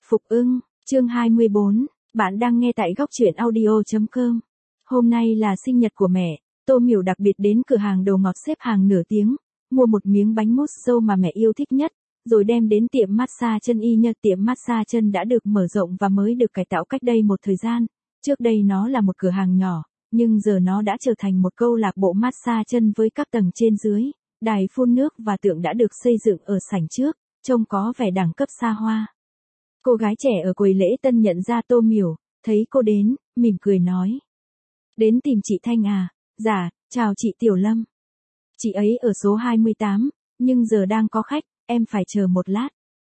Phục ưng, chương 24, bạn đang nghe tại góc truyện audio.com. Hôm nay là sinh nhật của mẹ, Tô Miểu đặc biệt đến cửa hàng đồ ngọt xếp hàng nửa tiếng, mua một miếng bánh mousse dâu mà mẹ yêu thích nhất, rồi đem đến tiệm massage chân Y Nhật. Tiệm massage chân đã được mở rộng và mới được cải tạo cách đây một thời gian. Trước đây nó là một cửa hàng nhỏ, nhưng giờ nó đã trở thành một câu lạc bộ massage chân với các tầng trên dưới, đài phun nước và tượng đã được xây dựng ở sảnh trước, trông có vẻ đẳng cấp xa hoa. Cô gái trẻ ở quầy lễ tân nhận ra Tô Miểu, thấy cô đến, mỉm cười nói. Đến tìm chị Thanh à? Dạ, chào chị Tiểu Lâm. Chị ấy ở số 28, nhưng giờ đang có khách, em phải chờ một lát.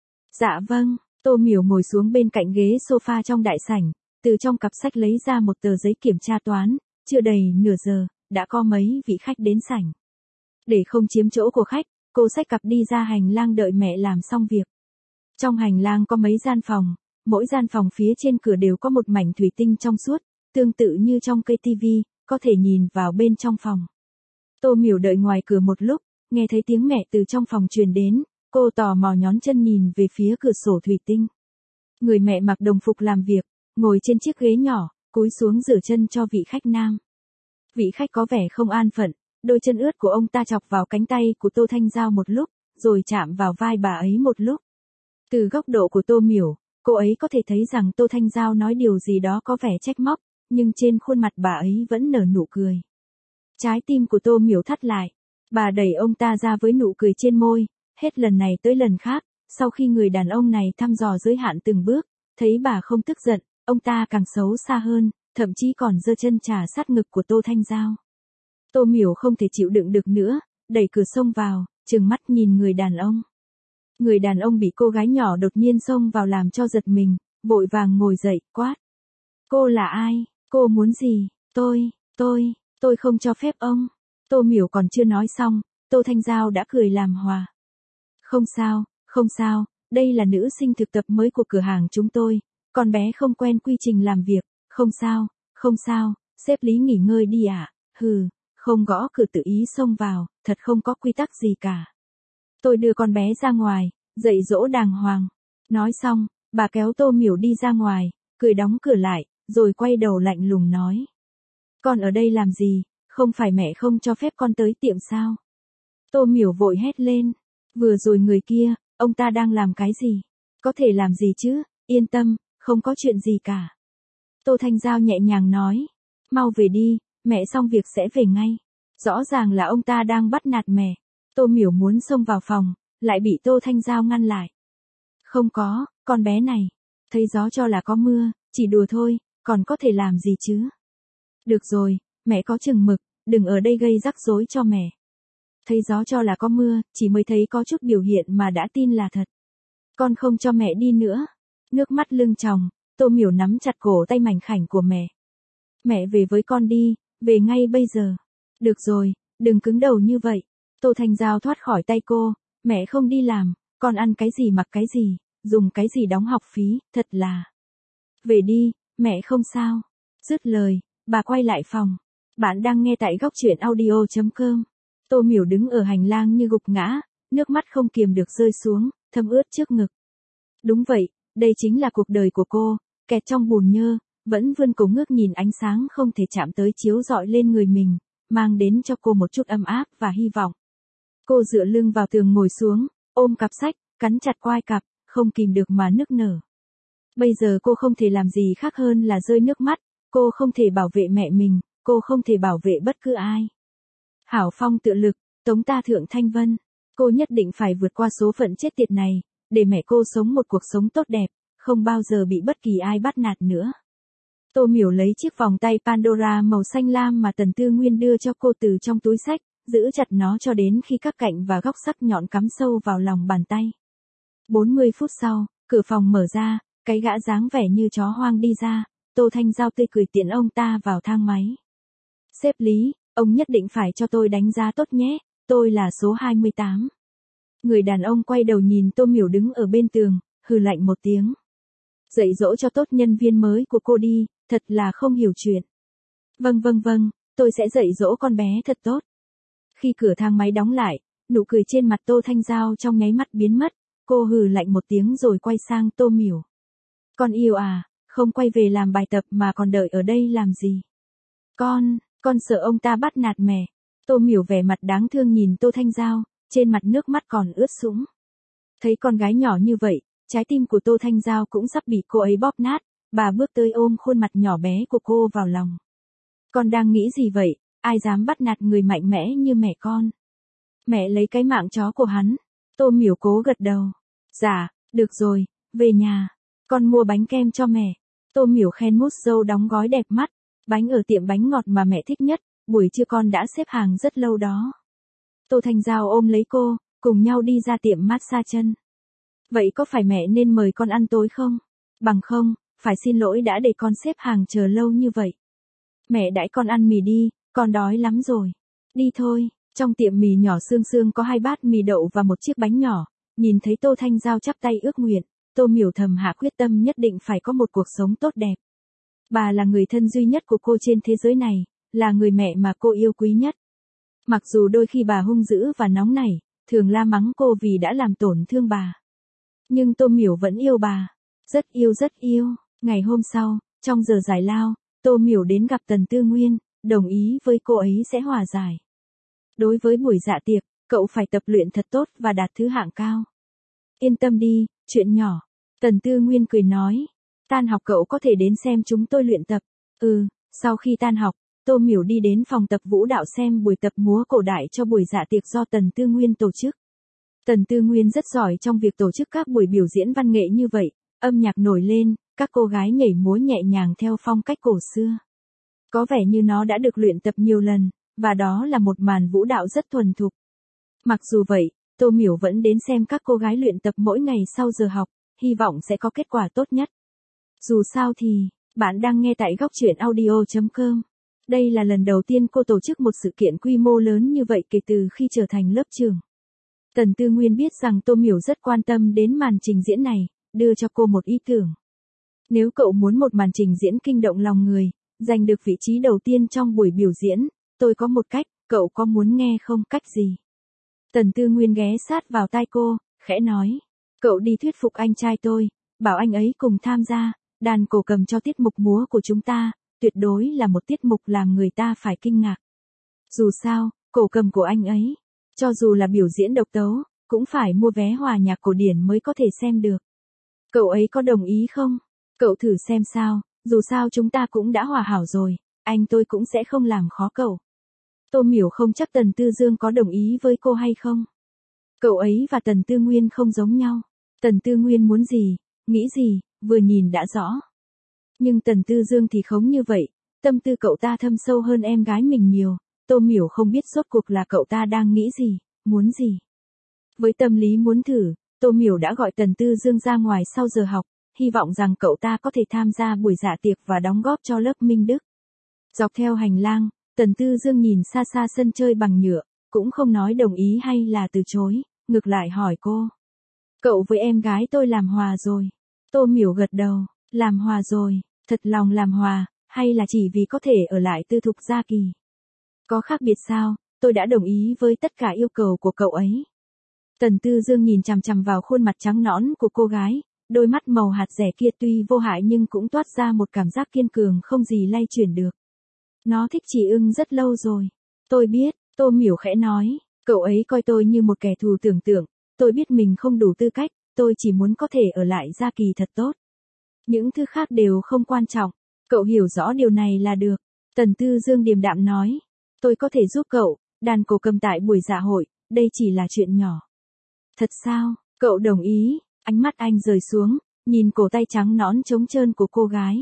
Dạ vâng, Tô Miểu ngồi xuống bên cạnh ghế sofa trong đại sảnh, từ trong cặp sách lấy ra một tờ giấy kiểm tra toán, chưa đầy nửa giờ, đã có mấy vị khách đến sảnh. Để không chiếm chỗ của khách, cô xách cặp đi ra hành lang đợi mẹ làm xong việc. Trong hành lang có mấy gian phòng, mỗi gian phòng phía trên cửa đều có một mảnh thủy tinh trong suốt, tương tự như trong cây tivi, có thể nhìn vào bên trong phòng. Tô Miểu đợi ngoài cửa một lúc, nghe thấy tiếng mẹ từ trong phòng truyền đến, cô tò mò nhón chân nhìn về phía cửa sổ thủy tinh. Người mẹ mặc đồng phục làm việc, ngồi trên chiếc ghế nhỏ, cúi xuống rửa chân cho vị khách nam. Vị khách có vẻ không an phận, đôi chân ướt của ông ta chọc vào cánh tay của Tô Thanh Giao một lúc, rồi chạm vào vai bà ấy một lúc. Từ góc độ của Tô Miểu, cô ấy có thể thấy rằng Tô Thanh Giao nói điều gì đó có vẻ trách móc, nhưng trên khuôn mặt bà ấy vẫn nở nụ cười. Trái tim của Tô Miểu thắt lại, bà đẩy ông ta ra với nụ cười trên môi, hết lần này tới lần khác, sau khi người đàn ông này thăm dò giới hạn từng bước, thấy bà không tức giận, ông ta càng xấu xa hơn, thậm chí còn giơ chân chà sát ngực của Tô Thanh Giao. Tô Miểu không thể chịu đựng được nữa, đẩy cửa xông vào, trừng mắt nhìn người đàn ông. Người đàn ông bị cô gái nhỏ đột nhiên xông vào làm cho giật mình, vội vàng ngồi dậy, quát. Cô là ai? Cô muốn gì? Tôi không cho phép ông. Tô Miểu còn chưa nói xong, Tô Thanh Giao đã cười làm hòa. Không sao, đây là nữ sinh thực tập mới của cửa hàng chúng tôi, con bé không quen quy trình làm việc, không sao, sếp Lý nghỉ ngơi đi ạ, không gõ cửa tự ý xông vào, thật không có quy tắc gì cả. Tôi đưa con bé ra ngoài, dạy dỗ đàng hoàng. Nói xong, bà kéo Tô Miểu đi ra ngoài, cười đóng cửa lại, rồi quay đầu lạnh lùng nói. Con ở đây làm gì, không phải mẹ không cho phép con tới tiệm sao? Tô Miểu vội hét lên. Vừa rồi người kia, ông ta đang làm cái gì? Có thể làm gì chứ, yên tâm, không có chuyện gì cả. Tô Thanh Giao nhẹ nhàng nói. Mau về đi, mẹ xong việc sẽ về ngay. Rõ ràng là ông ta đang bắt nạt mẹ. Tô Miểu muốn xông vào phòng, lại bị Tô Thanh Giao ngăn lại. Không có, con bé này. Thấy gió cho là có mưa, chỉ đùa thôi, còn có thể làm gì chứ? Được rồi, mẹ có chừng mực, đừng ở đây gây rắc rối cho mẹ. Thấy gió cho là có mưa, chỉ mới thấy có chút biểu hiện mà đã tin là thật. Con không cho mẹ đi nữa. Nước mắt lưng tròng, Tô Miểu nắm chặt cổ tay mảnh khảnh của mẹ. Mẹ về với con đi, về ngay bây giờ. Được rồi, đừng cứng đầu như vậy. Tô Thanh Giao thoát khỏi tay cô, mẹ không đi làm, con ăn cái gì mặc cái gì, dùng cái gì đóng học phí, thật là. Về đi, mẹ không sao. Dứt lời, bà quay lại phòng. Bạn đang nghe tại góc truyện audio.com. Tô Miểu đứng ở hành lang như gục ngã, nước mắt không kiềm được rơi xuống, thấm ướt trước ngực. Đúng vậy, đây chính là cuộc đời của cô, kẹt trong bùn nhơ, vẫn vươn cổ ngước nhìn ánh sáng không thể chạm tới chiếu rọi lên người mình, mang đến cho cô một chút ấm áp và hy vọng. Cô dựa lưng vào tường ngồi xuống, ôm cặp sách, cắn chặt quai cặp, không kìm được mà nức nở. Bây giờ cô không thể làm gì khác hơn là rơi nước mắt, cô không thể bảo vệ mẹ mình, cô không thể bảo vệ bất cứ ai. Hảo Phong tự lực, tống ta thượng thanh vân. Cô nhất định phải vượt qua số phận chết tiệt này, để mẹ cô sống một cuộc sống tốt đẹp, không bao giờ bị bất kỳ ai bắt nạt nữa. Tô Miểu lấy chiếc vòng tay Pandora màu xanh lam mà Tần Tư Nguyên đưa cho cô từ trong túi xách, giữ chặt nó cho đến khi các cạnh và góc sắc nhọn cắm sâu vào lòng bàn tay. 40 phút sau, cửa phòng mở ra, cái gã dáng vẻ như chó hoang đi ra, Tô Thanh Giao tươi cười tiễn ông ta vào thang máy. Sếp Lý, ông nhất định phải cho tôi đánh giá tốt nhé, tôi là số 28. Người đàn ông quay đầu nhìn Tô Miểu đứng ở bên tường, hừ lạnh một tiếng. Dạy dỗ cho tốt nhân viên mới của cô đi, thật là không hiểu chuyện. Vâng, tôi sẽ dạy dỗ con bé thật tốt. Khi cửa thang máy đóng lại, nụ cười trên mặt Tô Thanh Giao trong nháy mắt biến mất, cô hừ lạnh một tiếng rồi quay sang Tô Miểu. Con yêu à, không quay về làm bài tập mà còn đợi ở đây làm gì? Con sợ ông ta bắt nạt mẹ. Tô Miểu vẻ mặt đáng thương nhìn Tô Thanh Giao, trên mặt nước mắt còn ướt sũng. Thấy con gái nhỏ như vậy, trái tim của Tô Thanh Giao cũng sắp bị cô ấy bóp nát, bà bước tới ôm khuôn mặt nhỏ bé của cô vào lòng. Con đang nghĩ gì vậy, ai dám bắt nạt người mạnh mẽ như mẹ con? Mẹ lấy cái mạng chó của hắn. Tô Miểu cố gật đầu. Dạ, được rồi, về nhà. Con mua bánh kem cho mẹ. Tô Miểu khen mousse dâu đóng gói đẹp mắt. Bánh ở tiệm bánh ngọt mà mẹ thích nhất, buổi trưa con đã xếp hàng rất lâu đó. Tô Thanh Giao ôm lấy cô, cùng nhau đi ra tiệm massage chân. Vậy có phải mẹ nên mời con ăn tối không? Bằng không, phải xin lỗi đã để con xếp hàng chờ lâu như vậy. Mẹ đãi con ăn mì đi, con đói lắm rồi. Đi thôi, trong tiệm mì nhỏ Sương Sương có 2 bát mì đậu và một chiếc bánh nhỏ. Nhìn thấy Tô Thanh Giao chắp tay ước nguyện, Tô Miểu thầm hạ quyết tâm nhất định phải có một cuộc sống tốt đẹp. Bà là người thân duy nhất của cô trên thế giới này, là người mẹ mà cô yêu quý nhất. Mặc dù đôi khi bà hung dữ và nóng nảy, thường la mắng cô vì đã làm tổn thương bà. Nhưng Tô Miểu vẫn yêu bà. Rất yêu rất yêu. Ngày hôm sau, trong giờ giải lao, Tô Miểu đến gặp Tần Tư Nguyên, đồng ý với cô ấy sẽ hòa giải. Đối với buổi dạ tiệc, cậu phải tập luyện thật tốt và đạt thứ hạng cao. Yên tâm đi, chuyện nhỏ. Tần Tư Nguyên cười nói. Tan học cậu có thể đến xem chúng tôi luyện tập. Sau khi tan học, Tô Miểu đi đến phòng tập vũ đạo xem buổi tập múa cổ đại cho buổi dạ tiệc do Tần Tư Nguyên tổ chức. Tần Tư Nguyên rất giỏi trong việc tổ chức các buổi biểu diễn văn nghệ như vậy, âm nhạc nổi lên, các cô gái nhảy múa nhẹ nhàng theo phong cách cổ xưa. Có vẻ như nó đã được luyện tập nhiều lần, và đó là một màn vũ đạo rất thuần thục. Mặc dù vậy, Tô Miểu vẫn đến xem các cô gái luyện tập mỗi ngày sau giờ học, hy vọng sẽ có kết quả tốt nhất. Dù sao thì, bạn đang nghe tại góc truyện audio.com. Đây là lần đầu tiên cô tổ chức một sự kiện quy mô lớn như vậy kể từ khi trở thành lớp trưởng. Tần Tư Nguyên biết rằng Tô Miểu rất quan tâm đến màn trình diễn này, đưa cho cô một ý tưởng. Nếu cậu muốn một màn trình diễn kinh động lòng người, giành được vị trí đầu tiên trong buổi biểu diễn, tôi có một cách, cậu có muốn nghe không? Cách gì? Tần Tư Nguyên ghé sát vào tai cô, khẽ nói. Cậu đi thuyết phục anh trai tôi, bảo anh ấy cùng tham gia, đàn cổ cầm cho tiết mục múa của chúng ta, tuyệt đối là một tiết mục làm người ta phải kinh ngạc. Dù sao, cổ cầm của anh ấy, cho dù là biểu diễn độc tấu, cũng phải mua vé hòa nhạc cổ điển mới có thể xem được. Cậu ấy có đồng ý không? Cậu thử xem sao, dù sao chúng ta cũng đã hòa hảo rồi, anh tôi cũng sẽ không làm khó cậu. Tô Miểu không chắc Tần Tư Dương có đồng ý với cô hay không. Cậu ấy và Tần Tư Nguyên không giống nhau. Tần Tư Nguyên muốn gì, nghĩ gì, vừa nhìn đã rõ. Nhưng Tần Tư Dương thì không như vậy, tâm tư cậu ta thâm sâu hơn em gái mình nhiều. Tô Miểu không biết rốt cuộc là cậu ta đang nghĩ gì, muốn gì. Với tâm lý muốn thử, Tô Miểu đã gọi Tần Tư Dương ra ngoài sau giờ học, hy vọng rằng cậu ta có thể tham gia buổi dạ tiệc và đóng góp cho lớp Minh Đức. Dọc theo hành lang, Tần Tư Dương nhìn xa xa sân chơi bằng nhựa, cũng không nói đồng ý hay là từ chối, ngược lại hỏi cô. Cậu với em gái tôi làm hòa rồi. Tô Miểu gật đầu, làm hòa rồi, thật lòng làm hòa, hay là chỉ vì có thể ở lại Tư Thục Gia Kỳ? Có khác biệt sao, tôi đã đồng ý với tất cả yêu cầu của cậu ấy. Tần Tư Dương nhìn chằm chằm vào khuôn mặt trắng nõn của cô gái, đôi mắt màu hạt dẻ kia tuy vô hại nhưng cũng toát ra một cảm giác kiên cường không gì lay chuyển được. Nó thích chị Ưng rất lâu rồi. Tôi biết, Tô Miểu khẽ nói, cậu ấy coi tôi như một kẻ thù tưởng tượng, tôi biết mình không đủ tư cách, tôi chỉ muốn có thể ở lại Gia Kỳ thật tốt. Những thứ khác đều không quan trọng, cậu hiểu rõ điều này là được. Tần Tư Dương điềm đạm nói, tôi có thể giúp cậu, đàn cổ cầm tại buổi dạ hội, đây chỉ là chuyện nhỏ. Thật sao, cậu đồng ý, ánh mắt anh rời xuống, nhìn cổ tay trắng nõn trống trơn của cô gái.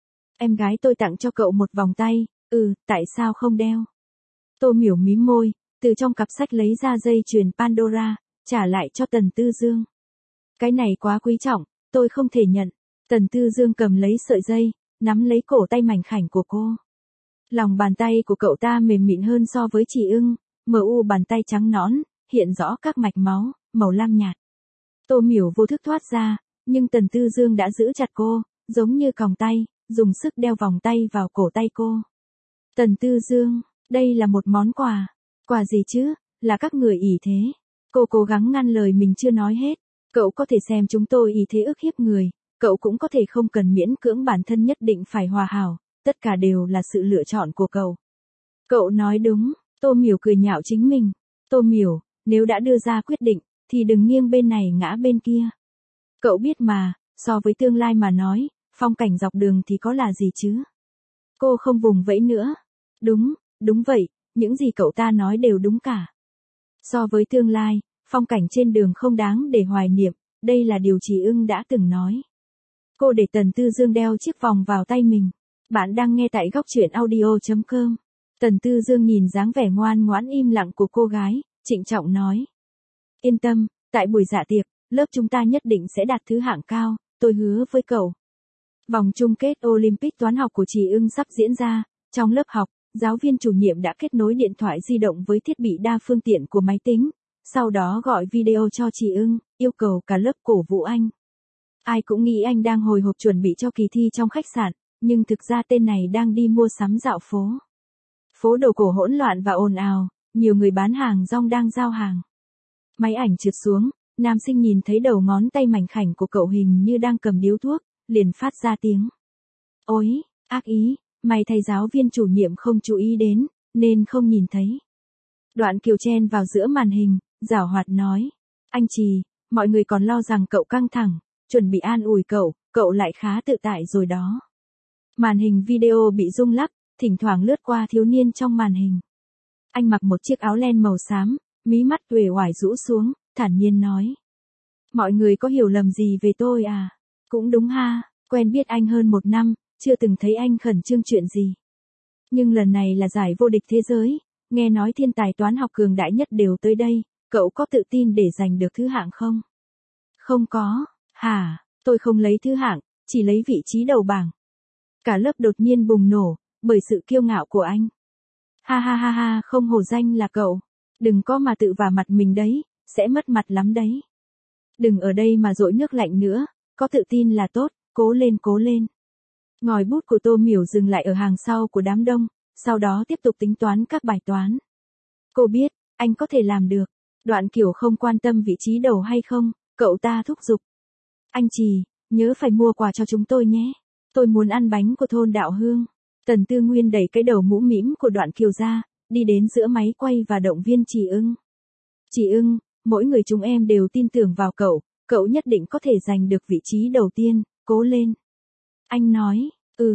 Em gái tôi tặng cho cậu một vòng tay, tại sao không đeo? Tô Miểu mím môi, từ trong cặp sách lấy ra dây chuyền Pandora, trả lại cho Tần Tư Dương. Cái này quá quý trọng, tôi không thể nhận. Tần Tư Dương cầm lấy sợi dây, nắm lấy cổ tay mảnh khảnh của cô. Lòng bàn tay của cậu ta mềm mịn hơn so với chị Ưng, bàn tay trắng nõn, hiện rõ các mạch máu, màu lam nhạt. Tô Miểu vô thức thoát ra, nhưng Tần Tư Dương đã giữ chặt cô, giống như còng tay, dùng sức đeo vòng tay vào cổ tay cô. Tần Tư Dương, đây là một món quà. Quà gì chứ, là các người ỷ thế. Cô cố gắng ngăn lời mình chưa nói hết. Cậu có thể xem chúng tôi ỷ thế ức hiếp người, cậu cũng có thể không cần miễn cưỡng bản thân nhất định phải hòa hảo, tất cả đều là sự lựa chọn của cậu. Cậu nói đúng, Tô Miểu cười nhạo chính mình. Tô Miểu, nếu đã đưa ra quyết định, thì đừng nghiêng bên này ngã bên kia. Cậu biết mà, so với tương lai mà nói, phong cảnh dọc đường thì có là gì chứ? Cô không vùng vẫy nữa. Đúng vậy, những gì cậu ta nói đều đúng cả. So với tương lai, phong cảnh trên đường không đáng để hoài niệm, đây là điều Chỉ Ưng đã từng nói. Cô để Tần Tư Dương đeo chiếc vòng vào tay mình. Bạn đang nghe tại góc truyện audio.com. Tần Tư Dương nhìn dáng vẻ ngoan ngoãn im lặng của cô gái, trịnh trọng nói. Yên tâm, tại buổi dạ tiệc, lớp chúng ta nhất định sẽ đạt thứ hạng cao, tôi hứa với cậu. Vòng chung kết Olympic toán học của Chỉ Ưng sắp diễn ra. Trong lớp học, giáo viên chủ nhiệm đã kết nối điện thoại di động với thiết bị đa phương tiện của máy tính, sau đó gọi video cho Chỉ Ưng, yêu cầu cả lớp cổ vũ anh. Ai cũng nghĩ anh đang hồi hộp chuẩn bị cho kỳ thi trong khách sạn, nhưng thực ra tên này đang đi mua sắm dạo phố. Phố đồ cổ hỗn loạn và ồn ào, nhiều người bán hàng rong đang giao hàng. Máy ảnh trượt xuống, nam sinh nhìn thấy đầu ngón tay mảnh khảnh của cậu hình như đang cầm điếu thuốc, liền phát ra tiếng. Ôi, ác ý, may thay giáo viên chủ nhiệm không chú ý đến, nên không nhìn thấy. Đoạn Kiều chen vào giữa màn hình, giảo hoạt nói. Anh Trì, mọi người còn lo rằng cậu căng thẳng, chuẩn bị an ủi cậu lại khá tự tại rồi đó. Màn hình video bị rung lắc, thỉnh thoảng lướt qua thiếu niên trong màn hình. Anh mặc một chiếc áo len màu xám, mí mắt uể oải rũ xuống, thản nhiên nói. Mọi người có hiểu lầm gì về tôi à? Cũng đúng ha, quen biết anh hơn 1 năm, chưa từng thấy anh khẩn trương chuyện gì. Nhưng lần này là giải vô địch thế giới, nghe nói thiên tài toán học cường đại nhất đều tới đây, cậu có tự tin để giành được thứ hạng không? Không có, hả, tôi không lấy thứ hạng, chỉ lấy vị trí đầu bảng. Cả lớp đột nhiên bùng nổ, bởi sự kiêu ngạo của anh. Ha, không hổ danh là cậu. Đừng có mà tự vả mặt mình đấy, sẽ mất mặt lắm đấy. Đừng ở đây mà dội nước lạnh nữa, có tự tin là tốt, cố lên. Ngòi bút của Tô Miểu dừng lại ở hàng sau của đám đông, sau đó tiếp tục tính toán các bài toán. Cô biết, anh có thể làm được. Đoạn Kiểu không quan tâm vị trí đầu hay không, cậu ta thúc giục. Anh Trì, nhớ phải mua quà cho chúng tôi nhé. Tôi muốn ăn bánh của thôn Đạo Hương. Tần Tư Nguyên đẩy cái đầu mũ mĩm của Đoạn Kiều ra, đi đến giữa máy quay và động viên Chỉ Ưng. Chỉ Ưng, mỗi người chúng em đều tin tưởng vào cậu nhất định có thể giành được vị trí đầu tiên, cố lên. Anh nói,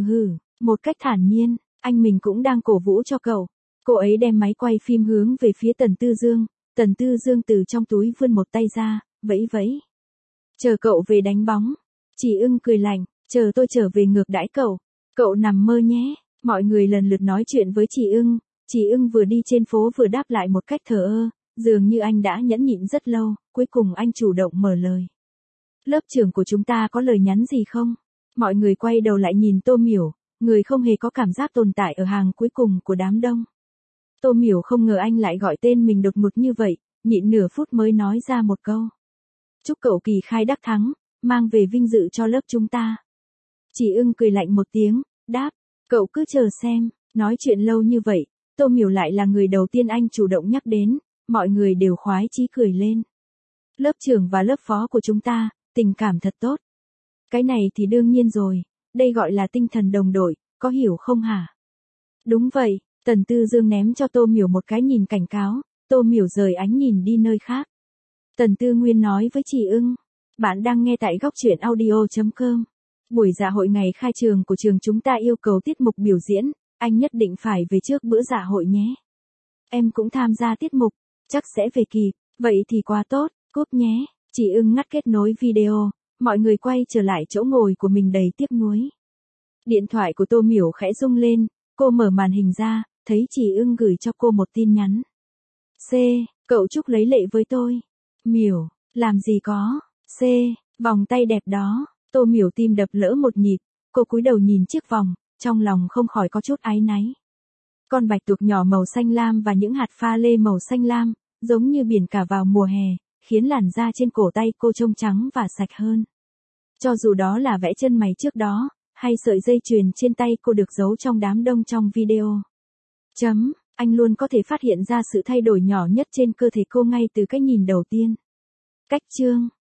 một cách thản nhiên, anh mình cũng đang cổ vũ cho cậu. Cô ấy đem máy quay phim hướng về phía Tần Tư Dương, Tần Tư Dương từ trong túi vươn một tay ra, vẫy. Chờ cậu về đánh bóng. Chỉ Ưng cười lạnh, chờ tôi trở về ngược đãi cậu nằm mơ nhé. Mọi người lần lượt nói chuyện với Chỉ Ưng vừa đi trên phố vừa đáp lại một cách thờ ơ, dường như anh đã nhẫn nhịn rất lâu, cuối cùng anh chủ động mở lời. Lớp trưởng của chúng ta có lời nhắn gì không? Mọi người quay đầu lại nhìn Tô Miểu, người không hề có cảm giác tồn tại ở hàng cuối cùng của đám đông. Tô Miểu không ngờ anh lại gọi tên mình đột ngột như vậy, nhịn nửa phút mới nói ra một câu. Chúc cậu kỳ khai đắc thắng, mang về vinh dự cho lớp chúng ta. Chỉ Ưng cười lạnh một tiếng, đáp, cậu cứ chờ xem, nói chuyện lâu như vậy, Tô Miểu lại là người đầu tiên anh chủ động nhắc đến, mọi người đều khoái chí cười lên. Lớp trưởng và lớp phó của chúng ta, tình cảm thật tốt. Cái này thì đương nhiên rồi, đây gọi là tinh thần đồng đội, có hiểu không hả? Đúng vậy, Tần Tư Dương ném cho Tô Miểu một cái nhìn cảnh cáo, Tô Miểu rời ánh nhìn đi nơi khác. Tần Tư Nguyên nói với Chỉ Ưng, bạn đang nghe tại góc truyện audio.com. Buổi dạ hội ngày khai trường của trường chúng ta yêu cầu tiết mục biểu diễn, anh nhất định phải về trước bữa dạ hội nhé. Em cũng tham gia tiết mục, chắc sẽ về kịp, vậy thì quá tốt, cúp nhé. Chỉ Ưng ngắt kết nối video, mọi người quay trở lại chỗ ngồi của mình đầy tiếc nuối. Điện thoại của Tô Miểu khẽ rung lên, cô mở màn hình ra, thấy Chỉ Ưng gửi cho cô một tin nhắn. Cậu chúc lấy lệ với tôi. Miểu, làm gì có. Vòng tay đẹp đó. Tô Miểu tim đập lỡ một nhịp, cô cúi đầu nhìn chiếc vòng, trong lòng không khỏi có chút áy náy. Con bạch tuộc nhỏ màu xanh lam và những hạt pha lê màu xanh lam, giống như biển cả vào mùa hè, khiến làn da trên cổ tay cô trông trắng và sạch hơn. Cho dù đó là vẽ chân mày trước đó, hay sợi dây chuyền trên tay cô được giấu trong đám đông trong video. Anh luôn có thể phát hiện ra sự thay đổi nhỏ nhất trên cơ thể cô ngay từ cái nhìn đầu tiên. Cách chương